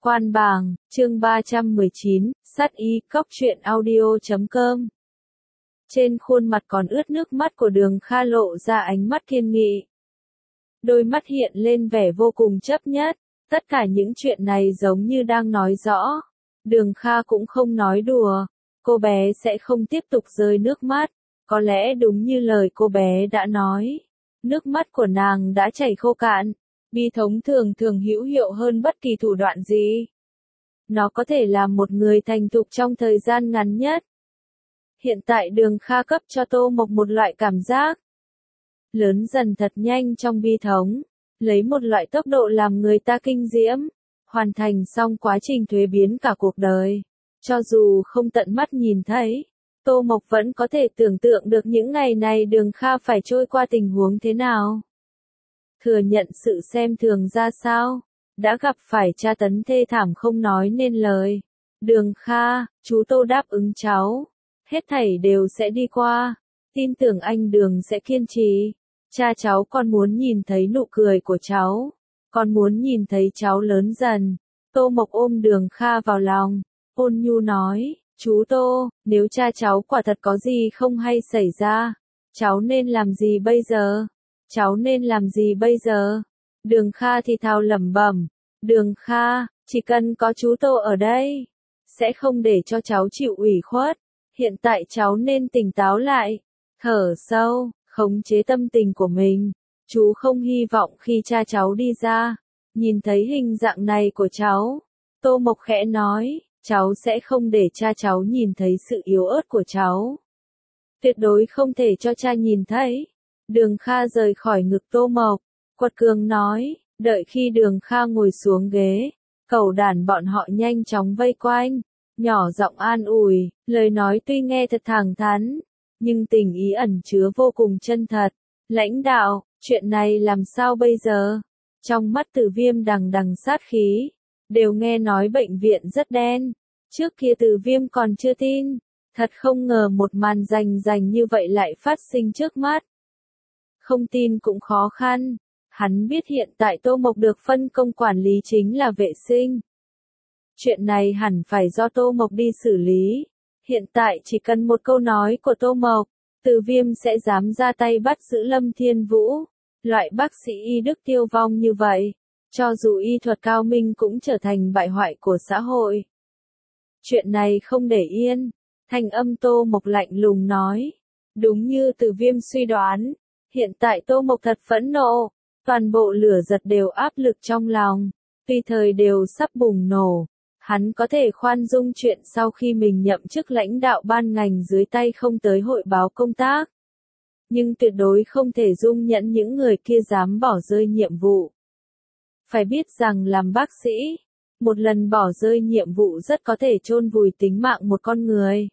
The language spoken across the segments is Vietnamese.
Quan bảng, chương 319, sát y, cóc truyện audio.com. Trên khuôn mặt còn ướt nước mắt của Đường Kha lộ ra ánh mắt kiên nghị. Đôi mắt hiện lên vẻ vô cùng chấp nhất, tất cả những chuyện này giống như đang nói rõ. Đường Kha cũng không nói đùa, cô bé sẽ không tiếp tục rơi nước mắt, có lẽ đúng như lời cô bé đã nói. Nước mắt của nàng đã chảy khô cạn. Bi thống thường hữu hiệu hơn bất kỳ thủ đoạn gì. Nó có thể làm một người thành thục trong thời gian ngắn nhất. Hiện tại Đường Kha cấp cho Tô Mộc một loại cảm giác lớn dần thật nhanh trong bi thống, lấy một loại tốc độ làm người ta kinh diễm, hoàn thành xong quá trình thuế biến cả cuộc đời. Cho dù không tận mắt nhìn thấy, Tô Mộc vẫn có thể tưởng tượng được những ngày này Đường Kha phải trôi qua tình huống thế nào. Thừa nhận sự xem thường ra sao, đã gặp phải tra tấn thê thảm không nói nên lời. Đường Kha, chú Tô đáp ứng cháu, hết thảy đều sẽ đi qua, tin tưởng anh Đường sẽ kiên trì. Cha cháu còn muốn nhìn thấy nụ cười của cháu, còn muốn nhìn thấy cháu lớn dần. Tô Mộc ôm Đường Kha vào lòng, ôn nhu nói, chú Tô, nếu cha cháu quả thật có gì không hay xảy ra, cháu nên làm gì bây giờ? Cháu nên làm gì bây giờ? Đường Kha thì thào lẩm bẩm, Đường Kha, chỉ cần có chú Tô ở đây, sẽ không để cho cháu chịu ủy khuất. Hiện tại cháu nên tỉnh táo lại, thở sâu, khống chế tâm tình của mình. Chú không hy vọng khi cha cháu đi ra, nhìn thấy hình dạng này của cháu. Tô Mộc khẽ nói, cháu sẽ không để cha cháu nhìn thấy sự yếu ớt của cháu. Tuyệt đối không thể cho cha nhìn thấy. Đường Kha rời khỏi ngực Tô Mộc, quật cường nói, đợi khi Đường Kha ngồi xuống ghế, cẩu đàn bọn họ nhanh chóng vây quanh, nhỏ giọng an ủi, lời nói tuy nghe thật thẳng thắn, nhưng tình ý ẩn chứa vô cùng chân thật. Lãnh đạo, chuyện này làm sao bây giờ? Trong mắt Từ Viêm đằng đằng sát khí, đều nghe nói bệnh viện rất đen, trước kia Từ Viêm còn chưa tin, thật không ngờ một màn rành như vậy lại phát sinh trước mắt. Không tin cũng khó khăn, hắn biết hiện tại Tô Mộc được phân công quản lý chính là vệ sinh. Chuyện này hẳn phải do Tô Mộc đi xử lý, hiện tại chỉ cần một câu nói của Tô Mộc, Từ Viêm sẽ dám ra tay bắt giữ Lâm Thiên Vũ. Loại bác sĩ y đức tiêu vong như vậy, cho dù y thuật cao minh cũng trở thành bại hoại của xã hội. Chuyện này không để yên, thanh âm Tô Mộc lạnh lùng nói, đúng như Từ Viêm suy đoán. Hiện tại Tô Mộc thật phẫn nộ, toàn bộ lửa giật đều áp lực trong lòng, tùy thời đều sắp bùng nổ. Hắn có thể khoan dung chuyện sau khi mình nhậm chức lãnh đạo ban ngành dưới tay không tới hội báo công tác. Nhưng tuyệt đối không thể dung nhẫn những người kia dám bỏ rơi nhiệm vụ. Phải biết rằng làm bác sĩ, một lần bỏ rơi nhiệm vụ rất có thể chôn vùi tính mạng một con người.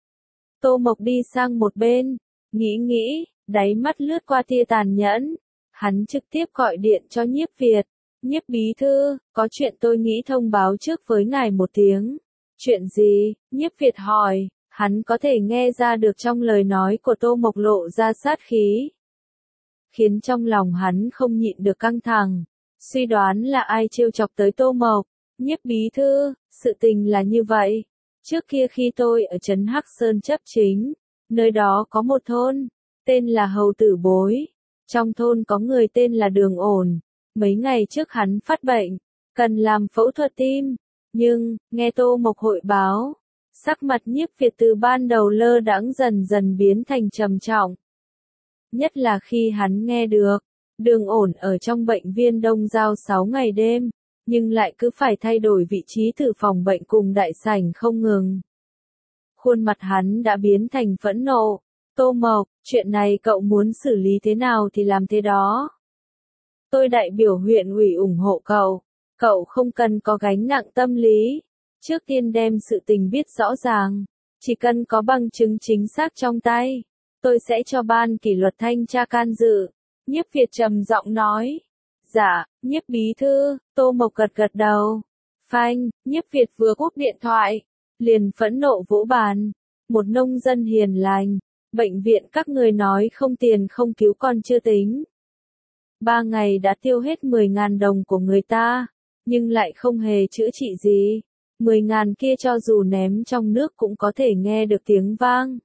Tô Mộc đi sang một bên, nghĩ, đáy mắt lướt qua tia tàn nhẫn. Hắn trực tiếp gọi điện cho Nhiếp Việt. Nhiếp bí thư, có chuyện tôi nghĩ thông báo trước với ngài một tiếng. Chuyện gì? Nhiếp Việt hỏi, hắn có thể nghe ra được trong lời nói của Tô Mộc lộ ra sát khí. Khiến trong lòng hắn không nhịn được căng thẳng. Suy đoán là ai trêu chọc tới Tô Mộc. Nhiếp bí thư, sự tình là như vậy. Trước kia khi tôi ở trấn Hắc Sơn chấp chính, nơi đó có một thôn, tên là Hầu Tử Bối. Trong thôn có người tên là Đường Ổn. Mấy ngày trước hắn phát bệnh, cần làm phẫu thuật tim. Nhưng, nghe Tô Mộc hội báo, sắc mặt Nhiếp Việt từ ban đầu lơ đãng dần biến thành trầm trọng. Nhất là khi hắn nghe được, Đường Ổn ở trong bệnh viên Đông Giao 6 ngày đêm, nhưng lại cứ phải thay đổi vị trí từ phòng bệnh cùng đại sảnh không ngừng. Khuôn mặt hắn đã biến thành phẫn nộ. Tô Mộc, chuyện này cậu muốn xử lý thế nào thì làm thế đó. Tôi đại biểu huyện ủy ủng hộ cậu không cần có gánh nặng tâm lý. Trước tiên đem sự tình biết rõ ràng, chỉ cần có bằng chứng chính xác trong tay, tôi sẽ cho ban kỷ luật thanh tra can dự. Nhiếp Việt trầm giọng nói. Dạ, Nhiếp bí thư, Tô Mộc gật đầu. Phanh, Nhiếp Việt vừa cúp điện thoại, liền phẫn nộ vỗ bàn. Một nông dân hiền lành, bệnh viện các người nói không tiền không cứu con chưa tính. 3 ngày đã tiêu hết 10.000 đồng của người ta. nhưng lại không hề chữa trị gì. 10.000 kia cho dù ném trong nước cũng có thể nghe được tiếng vang.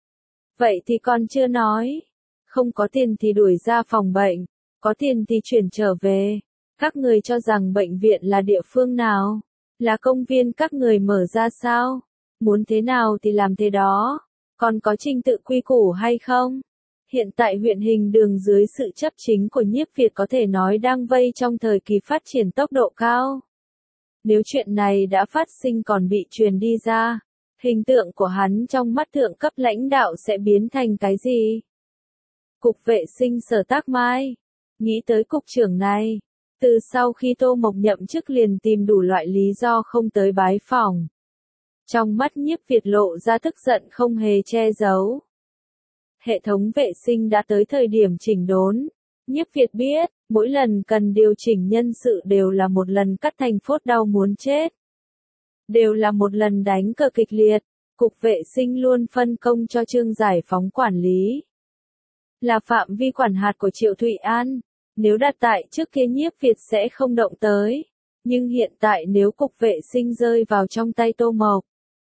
Vậy thì con chưa nói. Không có tiền thì đuổi ra phòng bệnh, có tiền thì chuyển trở về. Các người cho rằng bệnh viện là địa phương nào? Là công viên các người mở ra sao? Muốn thế nào thì làm thế đó. Còn có trình tự quy củ hay không? Hiện tại huyện Hình Đường dưới sự chấp chính của Nhiếp Việt có thể nói đang vây trong thời kỳ phát triển tốc độ cao. Nếu chuyện này đã phát sinh còn bị truyền đi ra, hình tượng của hắn trong mắt thượng cấp lãnh đạo sẽ biến thành cái gì? Cục vệ sinh Sở Tác Mai. Nghĩ tới cục trưởng này, từ sau khi Tô Mộc nhậm chức liền tìm đủ loại lý do không tới bái phỏng. Trong mắt Nhiếp Việt lộ ra tức giận không hề che giấu. Hệ thống vệ sinh đã tới thời điểm chỉnh đốn. Nhiếp Việt biết, mỗi lần cần điều chỉnh nhân sự đều là một lần cắt thành phốt đau muốn chết. Đều là một lần đánh cờ kịch liệt. Cục vệ sinh luôn phân công cho Trương Giải Phóng quản lý. Là phạm vi quản hạt của Triệu Thụy An. Nếu đặt tại trước kia Nhiếp Việt sẽ không động tới. Nhưng hiện tại nếu cục vệ sinh rơi vào trong tay Tô Mộc,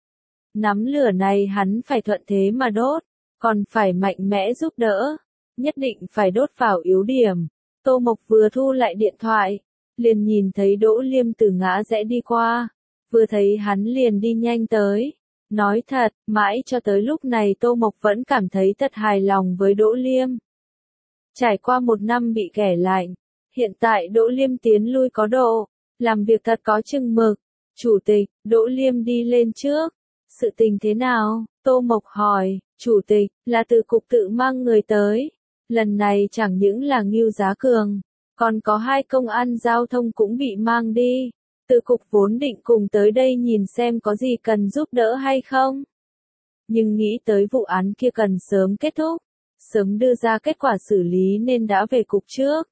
nắm lửa này hắn phải thuận thế mà đốt. Còn phải mạnh mẽ giúp đỡ. Nhất định phải đốt vào yếu điểm. Tô Mộc vừa thu lại điện thoại. Liền nhìn thấy Đỗ Liêm từ ngã rẽ đi qua. Vừa thấy hắn liền đi nhanh tới. Nói thật, mãi cho tới lúc này Tô Mộc vẫn cảm thấy thật hài lòng với Đỗ Liêm. Trải qua 1 năm bị ghẻ lạnh. Hiện tại Đỗ Liêm tiến lui có độ. Làm việc thật có chừng mực. Chủ tịch, Đỗ Liêm đi lên trước. Sự tình thế nào? Tô Mộc hỏi. Chủ tịch, là từ cục tự mang người tới. Lần này chẳng những là Ngưu Giá Cường, còn có 2 công an giao thông cũng bị mang đi. Từ cục vốn định cùng tới đây nhìn xem có gì cần giúp đỡ hay không. Nhưng nghĩ tới vụ án kia cần sớm kết thúc, sớm đưa ra kết quả xử lý nên đã về cục trước.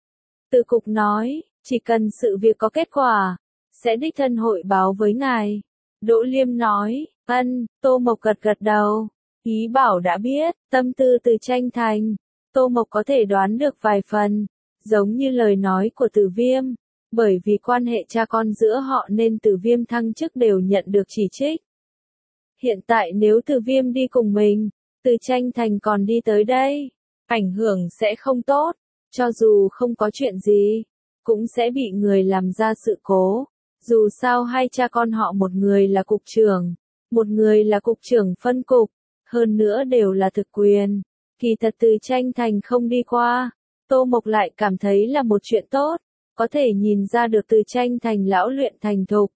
Từ cục nói, chỉ cần sự việc có kết quả, sẽ đích thân hội báo với ngài. Đỗ Liêm nói, Tô Mộc gật gật đầu. Ý bảo đã biết, tâm tư Từ Tranh Thành. Tô Mộc có thể đoán được vài phần, giống như lời nói của Từ Viêm. Bởi vì quan hệ cha con giữa họ nên Từ Viêm thăng chức đều nhận được chỉ trích. Hiện tại nếu Từ Viêm đi cùng mình, Từ Tranh Thành còn đi tới đây, ảnh hưởng sẽ không tốt. Cho dù không có chuyện gì, cũng sẽ bị người làm ra sự cố. Dù sao hai cha con họ một người là cục trưởng, một người là cục trưởng phân cục. Hơn nữa đều là thực quyền. Kỳ thật Từ Tranh Thành không đi qua, Tô Mộc lại cảm thấy là một chuyện tốt. Có thể nhìn ra được Từ Tranh Thành lão luyện thành thục.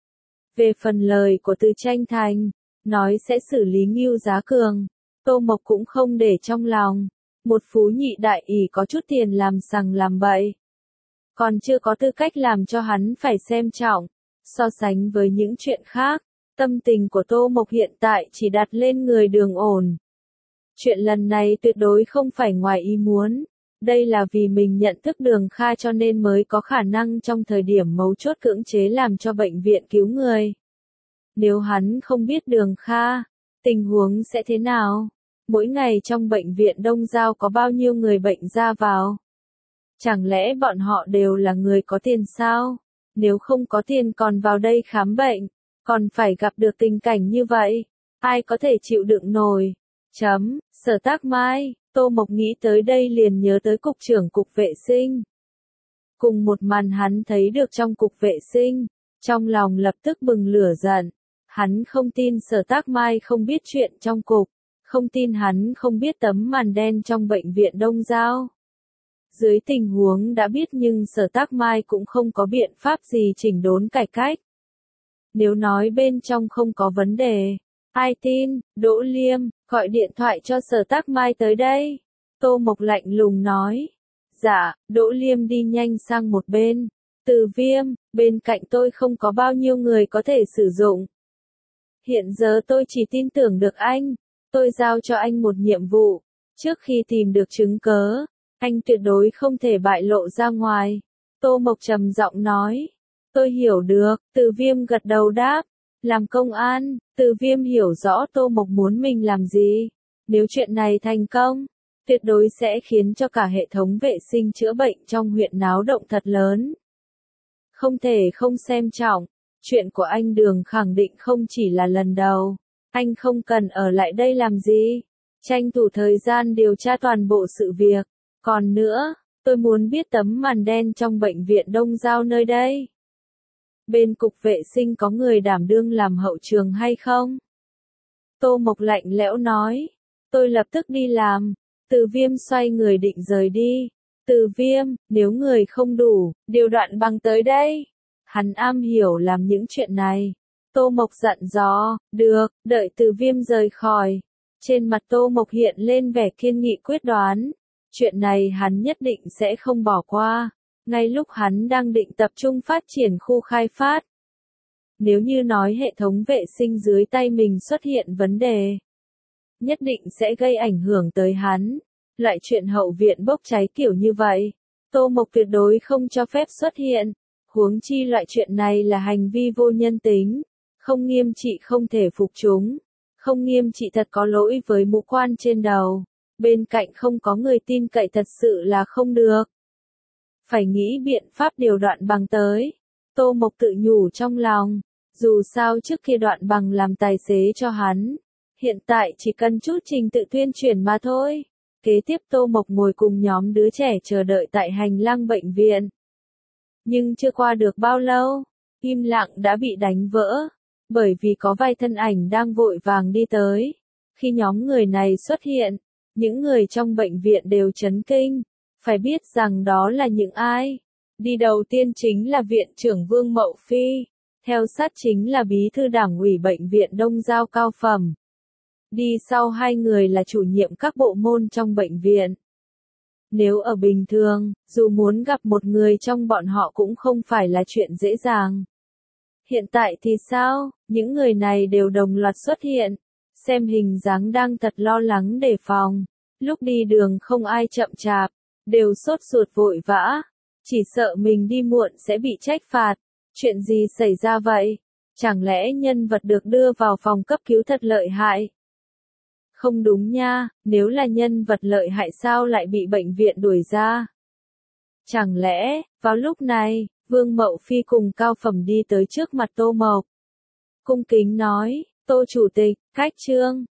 Về phần lời của Từ Tranh Thành, nói sẽ xử lý Ngưu Giá Cường, Tô Mộc cũng không để trong lòng. Một phú nhị đại ỷ có chút tiền làm sằng làm bậy. Còn chưa có tư cách làm cho hắn phải xem trọng. So sánh với những chuyện khác, tâm tình của Tô Mộc hiện tại chỉ đặt lên người Đường ổn. Chuyện lần này tuyệt đối không phải ngoài ý muốn. Đây là vì mình nhận thức Đường Kha cho nên mới có khả năng trong thời điểm mấu chốt cưỡng chế làm cho bệnh viện cứu người. Nếu hắn không biết Đường Kha, tình huống sẽ thế nào? Mỗi ngày trong bệnh viện Đông Giao có bao nhiêu người bệnh ra vào? Chẳng lẽ bọn họ đều là người có tiền sao? Nếu không có tiền còn vào đây khám bệnh, còn phải gặp được tình cảnh như vậy, ai có thể chịu đựng nổi? Sở Tác Mai, Tô Mộc nghĩ tới đây liền nhớ tới cục trưởng cục vệ sinh. Cùng một màn hắn thấy được trong cục vệ sinh, trong lòng lập tức bừng lửa giận. Hắn không tin Sở Tác Mai không biết chuyện trong cục, không tin hắn không biết tấm màn đen trong bệnh viện Đông Giao. Dưới tình huống đã biết nhưng Sở Tác Mai cũng không có biện pháp gì chỉnh đốn cải cách. Nếu nói bên trong không có vấn đề, ai tin? Đỗ Liêm, gọi điện thoại cho Sở Tác Mai tới đây. Tô Mộc lạnh lùng nói. Dạ, Đỗ Liêm đi nhanh sang một bên. Từ Viêm, bên cạnh tôi không có bao nhiêu người có thể sử dụng. Hiện giờ tôi chỉ tin tưởng được anh. Tôi giao cho anh một nhiệm vụ. Trước khi tìm được chứng cớ, anh tuyệt đối không thể bại lộ ra ngoài. Tô Mộc trầm giọng nói. Tôi hiểu được, Từ Viêm gật đầu đáp. Làm công an, Từ Viêm hiểu rõ Tô Mộc muốn mình làm gì. Nếu chuyện này thành công, tuyệt đối sẽ khiến cho cả hệ thống vệ sinh chữa bệnh trong huyện náo động thật lớn. không thể không xem trọng. Chuyện của anh Đường khẳng định không chỉ là lần đầu. Anh không cần ở lại đây làm gì. Tranh thủ thời gian điều tra toàn bộ sự việc. Còn nữa, tôi muốn biết tấm màn đen trong bệnh viện Đông Giao nơi đây. Bên cục vệ sinh có người đảm đương làm hậu trường hay không? Tô Mộc lạnh lẽo nói. Tôi lập tức đi làm. Từ Viêm xoay người định rời đi. Từ Viêm, nếu người không đủ, điều Đoạn Bằng tới đây. Hắn am hiểu làm những chuyện này. Tô Mộc dặn dò, được, đợi Từ Viêm rời khỏi. Trên mặt Tô Mộc hiện lên vẻ kiên nghị quyết đoán. Chuyện này hắn nhất định sẽ không bỏ qua. Ngay lúc hắn đang định tập trung phát triển khu khai phát. Nếu như nói hệ thống vệ sinh dưới tay mình xuất hiện vấn đề, nhất định sẽ gây ảnh hưởng tới hắn. Loại chuyện hậu viện bốc cháy kiểu như vậy, Tô Mộc tuyệt đối không cho phép xuất hiện. Huống chi loại chuyện này là hành vi vô nhân tính, không nghiêm trị không thể phục chúng, không nghiêm trị thật có lỗi với mũ quan trên đầu. Bên cạnh không có người tin cậy thật sự là không được. Phải nghĩ biện pháp điều Đoạn Bằng tới. Tô Mộc tự nhủ trong lòng. Dù sao trước kia Đoạn Bằng làm tài xế cho hắn. Hiện tại chỉ cần chút trình tự tuyên truyền mà thôi. Kế tiếp Tô Mộc ngồi cùng nhóm đứa trẻ chờ đợi tại hành lang bệnh viện. Nhưng chưa qua được bao lâu, im lặng đã bị đánh vỡ. Bởi vì có vài thân ảnh đang vội vàng đi tới. Khi nhóm người này xuất hiện, những người trong bệnh viện đều chấn kinh. Phải biết rằng đó là những ai. Đi đầu tiên chính là viện trưởng Vương Mậu Phi. Theo sát chính là bí thư đảng ủy bệnh viện Đông Giao Cao Phẩm. Đi sau hai người là chủ nhiệm các bộ môn trong bệnh viện. Nếu ở bình thường, dù muốn gặp một người trong bọn họ cũng không phải là chuyện dễ dàng. Hiện tại thì sao, những người này đều đồng loạt xuất hiện. Xem hình dáng đang thật lo lắng đề phòng. Lúc đi đường không ai chậm chạp, đều sốt ruột vội vã. Chỉ sợ mình đi muộn sẽ bị trách phạt. Chuyện gì xảy ra vậy? Chẳng lẽ nhân vật được đưa vào phòng cấp cứu thật lợi hại? Không đúng nha, nếu là nhân vật lợi hại sao lại bị bệnh viện đuổi ra? Chẳng lẽ, vào lúc này, Vương Mậu Phi cùng Cao Phẩm đi tới trước mặt Tô Mộc. Cung kính nói, Tô Chủ tịch, khách trương,